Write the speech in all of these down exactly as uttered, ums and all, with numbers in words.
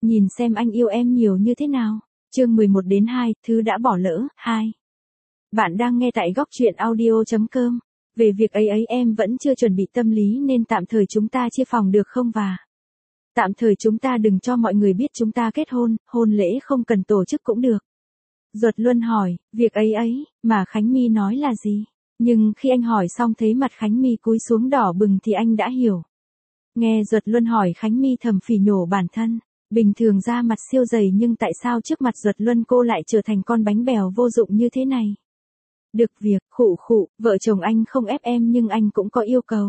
Nhìn xem anh yêu em nhiều như thế nào. Chương mười một đến hai, thứ đã bỏ lỡ, hai. Bạn đang nghe tại góc truyện audio chấm com. Về việc ấy ấy em vẫn chưa chuẩn bị tâm lý nên tạm thời chúng ta chia phòng được không và tạm thời chúng ta đừng cho mọi người biết chúng ta kết hôn, hôn lễ không cần tổ chức cũng được. Duật Luân hỏi, việc ấy ấy, mà Khánh My nói là gì? Nhưng khi anh hỏi xong thấy mặt Khánh My cúi xuống đỏ bừng thì anh đã hiểu. Nghe Duật Luân hỏi Khánh My thầm phỉ nhổ bản thân. Bình thường da mặt siêu dày nhưng tại sao trước mặt Duật Luân cô lại trở thành con bánh bèo vô dụng như thế này? Được việc, khụ khụ, vợ chồng anh không ép em nhưng anh cũng có yêu cầu.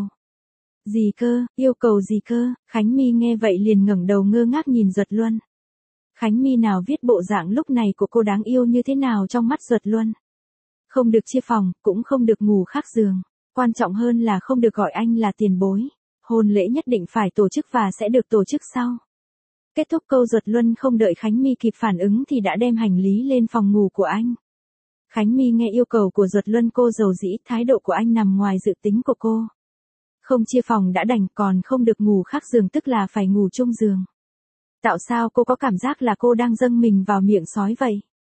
Gì cơ, yêu cầu gì cơ? Khánh My nghe vậy liền ngẩng đầu ngơ ngác nhìn Duật Luân. Khánh My nào viết bộ dạng lúc này của cô đáng yêu như thế nào trong mắt Duật Luân. Không được chia phòng, cũng không được ngủ khác giường. Quan trọng hơn là không được gọi anh là tiền bối. Hôn lễ nhất định phải tổ chức và sẽ được tổ chức sau. Kết thúc câu Duật Luân không đợi Khánh My kịp phản ứng thì đã đem hành lý lên phòng ngủ của anh. Khánh My nghe yêu cầu của Duật Luân cô dầu dĩ, thái độ của anh nằm ngoài dự tính của cô. Không chia phòng đã đành còn không được ngủ khác giường tức là phải ngủ chung giường. Tạo sao cô có cảm giác là cô đang dâng mình vào miệng sói vậy?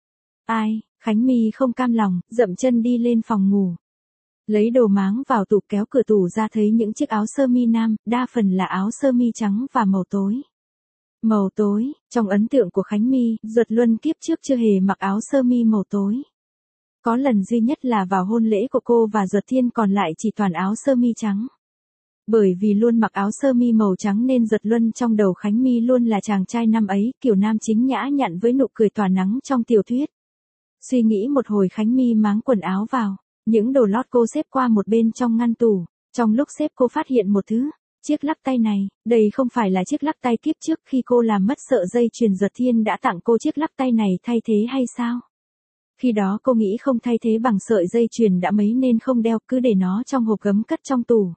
Ai, Khánh My không cam lòng, dậm chân đi lên phòng ngủ. Lấy đồ máng vào tủ kéo cửa tủ ra thấy những chiếc áo sơ mi nam, đa phần là áo sơ mi trắng và màu tối. Màu tối, trong ấn tượng của Khánh My, Duật Luân kiếp trước chưa hề mặc áo sơ mi màu tối. Có lần duy nhất là vào hôn lễ của cô và Duật Thiên còn lại chỉ toàn áo sơ mi trắng. Bởi vì luôn mặc áo sơ mi màu trắng nên Duật Luân trong đầu Khánh My luôn là chàng trai năm ấy, kiểu nam chính nhã nhặn với nụ cười tỏa nắng trong tiểu thuyết. Suy nghĩ một hồi Khánh My máng quần áo vào, những đồ lót cô xếp qua một bên trong ngăn tủ, trong lúc xếp cô phát hiện một thứ. Chiếc lắc tay này, đây không phải là chiếc lắc tay kiếp trước khi cô làm mất sợi dây chuyền Duật Thiên đã tặng cô chiếc lắc tay này thay thế hay sao? Khi đó cô nghĩ không thay thế bằng sợi dây chuyền đã mấy nên không đeo, cứ để nó trong hộp gấm cất trong tủ.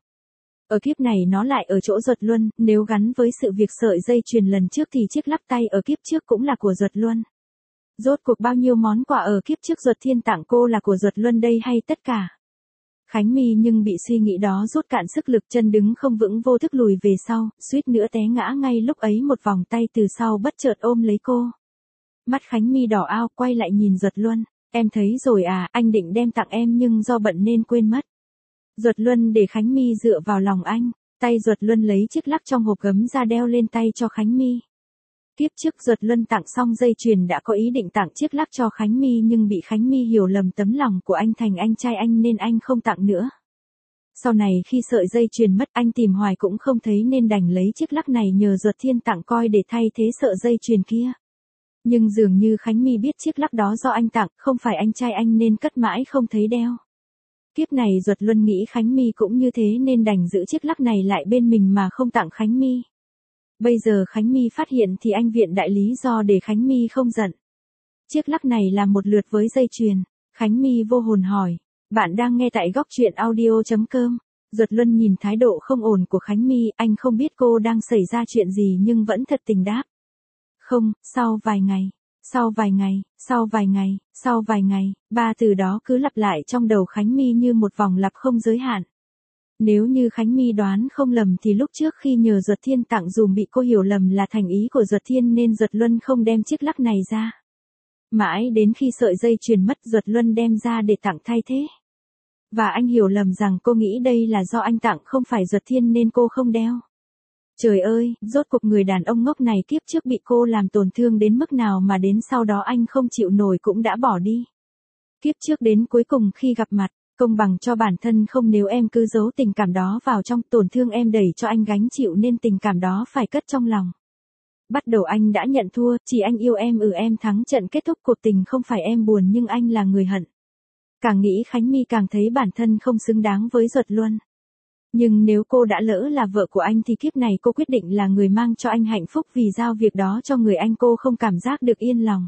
Ở kiếp này nó lại ở chỗ Duật Luân, nếu gắn với sự việc sợi dây chuyền lần trước thì chiếc lắc tay ở kiếp trước cũng là của Duật Luân. Rốt cuộc bao nhiêu món quà ở kiếp trước Duật Thiên tặng cô là của Duật Luân đây hay tất cả? Khánh My nhưng bị suy nghĩ đó rút cạn sức lực, chân đứng không vững vô thức lùi về sau, suýt nữa té ngã ngay lúc ấy một vòng tay từ sau bất chợt ôm lấy cô. Mắt Khánh My đỏ ao quay lại nhìn Duật Luân, em thấy rồi à, anh định đem tặng em nhưng do bận nên quên mất. Duật Luân để Khánh My dựa vào lòng anh, tay Duật Luân lấy chiếc lắc trong hộp gấm ra đeo lên tay cho Khánh My. Tiếp trước Duật Luân tặng xong dây chuyền đã có ý định tặng chiếc lắc cho Khánh My nhưng bị Khánh My hiểu lầm tấm lòng của anh thành anh trai anh nên anh không tặng nữa. Sau này khi sợi dây chuyền mất anh tìm hoài cũng không thấy nên đành lấy chiếc lắc này nhờ Duật Thiên tặng coi để thay thế sợi dây chuyền kia. Nhưng dường như Khánh My biết chiếc lắc đó do anh tặng, không phải anh trai anh nên cất mãi không thấy đeo. Kiếp này Duật Luân nghĩ Khánh My cũng như thế nên đành giữ chiếc lắc này lại bên mình mà không tặng Khánh My. Bây giờ Khánh My phát hiện thì anh viện đại lý do để Khánh My không giận. Chiếc lắc này là một lượt với dây chuyền. Khánh My vô hồn hỏi, bạn đang nghe tại góc truyện audio chấm com. Duật Luân nhìn thái độ không ổn của Khánh My, anh không biết cô đang xảy ra chuyện gì nhưng vẫn thật tình đáp. Không, sau vài ngày, sau vài ngày, sau vài ngày, sau vài ngày, ba từ đó cứ lặp lại trong đầu Khánh My như một vòng lặp không giới hạn. Nếu như Khánh My đoán không lầm thì lúc trước khi nhờ Duật Thiên tặng dùm bị cô hiểu lầm là thành ý của Duật Thiên nên Duật Luân không đem chiếc lắc này ra. Mãi đến khi sợi dây chuyền mất Duật Luân đem ra để tặng thay thế. Và anh hiểu lầm rằng cô nghĩ đây là do anh tặng không phải Duật Thiên nên cô không đeo. Trời ơi, rốt cuộc người đàn ông ngốc này kiếp trước bị cô làm tổn thương đến mức nào mà đến sau đó anh không chịu nổi cũng đã bỏ đi. Kiếp trước đến cuối cùng khi gặp mặt, công bằng cho bản thân không, nếu em cứ giấu tình cảm đó vào trong, tổn thương em đẩy cho anh gánh chịu nên tình cảm đó phải cất trong lòng. Bắt đầu anh đã nhận thua, chỉ anh yêu em, ừ em thắng trận, kết thúc cuộc tình không phải em buồn nhưng anh là người hận. Càng nghĩ Khánh My càng thấy bản thân không xứng đáng với Duật Luân. Nhưng nếu cô đã lỡ là vợ của anh thì kiếp này cô quyết định là người mang cho anh hạnh phúc, vì giao việc đó cho người anh cô không cảm giác được yên lòng.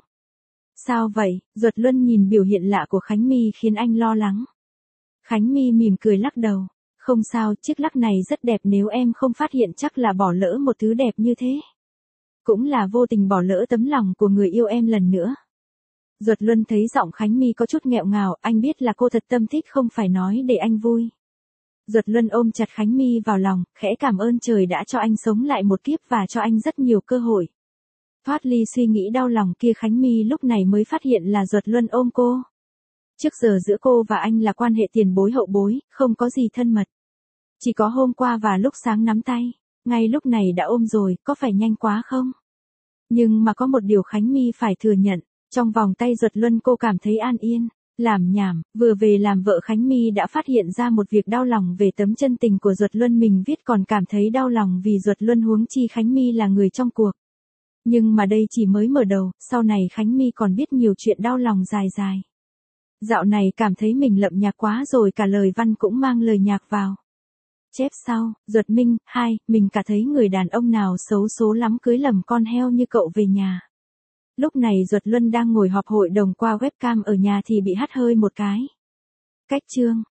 Sao vậy? Duật Luân nhìn biểu hiện lạ của Khánh My khiến anh lo lắng. Khánh My mỉm cười lắc đầu. Không sao, chiếc lắc này rất đẹp, nếu em không phát hiện chắc là bỏ lỡ một thứ đẹp như thế. Cũng là vô tình bỏ lỡ tấm lòng của người yêu em lần nữa. Duật Luân thấy giọng Khánh My có chút nghẹo ngào, anh biết là cô thật tâm thích không phải nói để anh vui. Duật Luân ôm chặt Khánh My vào lòng, khẽ cảm ơn trời đã cho anh sống lại một kiếp và cho anh rất nhiều cơ hội. Thoát ly suy nghĩ đau lòng kia, Khánh My lúc này mới phát hiện là Duật Luân ôm cô. Trước giờ giữa cô và anh là quan hệ tiền bối hậu bối, không có gì thân mật. Chỉ có hôm qua và lúc sáng nắm tay, ngay lúc này đã ôm rồi, có phải nhanh quá không? Nhưng mà có một điều Khánh My phải thừa nhận, trong vòng tay Duật Luân cô cảm thấy an yên. Làm nhảm, vừa về làm vợ Khánh My đã phát hiện ra một việc đau lòng về tấm chân tình của Duật Luân, mình viết còn cảm thấy đau lòng vì Duật Luân, huống chi Khánh My là người trong cuộc. Nhưng mà đây chỉ mới mở đầu, sau này Khánh My còn biết nhiều chuyện đau lòng dài dài. Dạo này cảm thấy mình lậm nhạc quá rồi, cả lời văn cũng mang lời nhạc vào. Chép sau, Duật Minh, hai, mình cả thấy người đàn ông nào xấu số lắm cưới lầm con heo như cậu về nhà. Lúc này Duật Luân đang ngồi họp hội đồng qua webcam ở nhà thì bị hắt hơi một cái. Cách chương.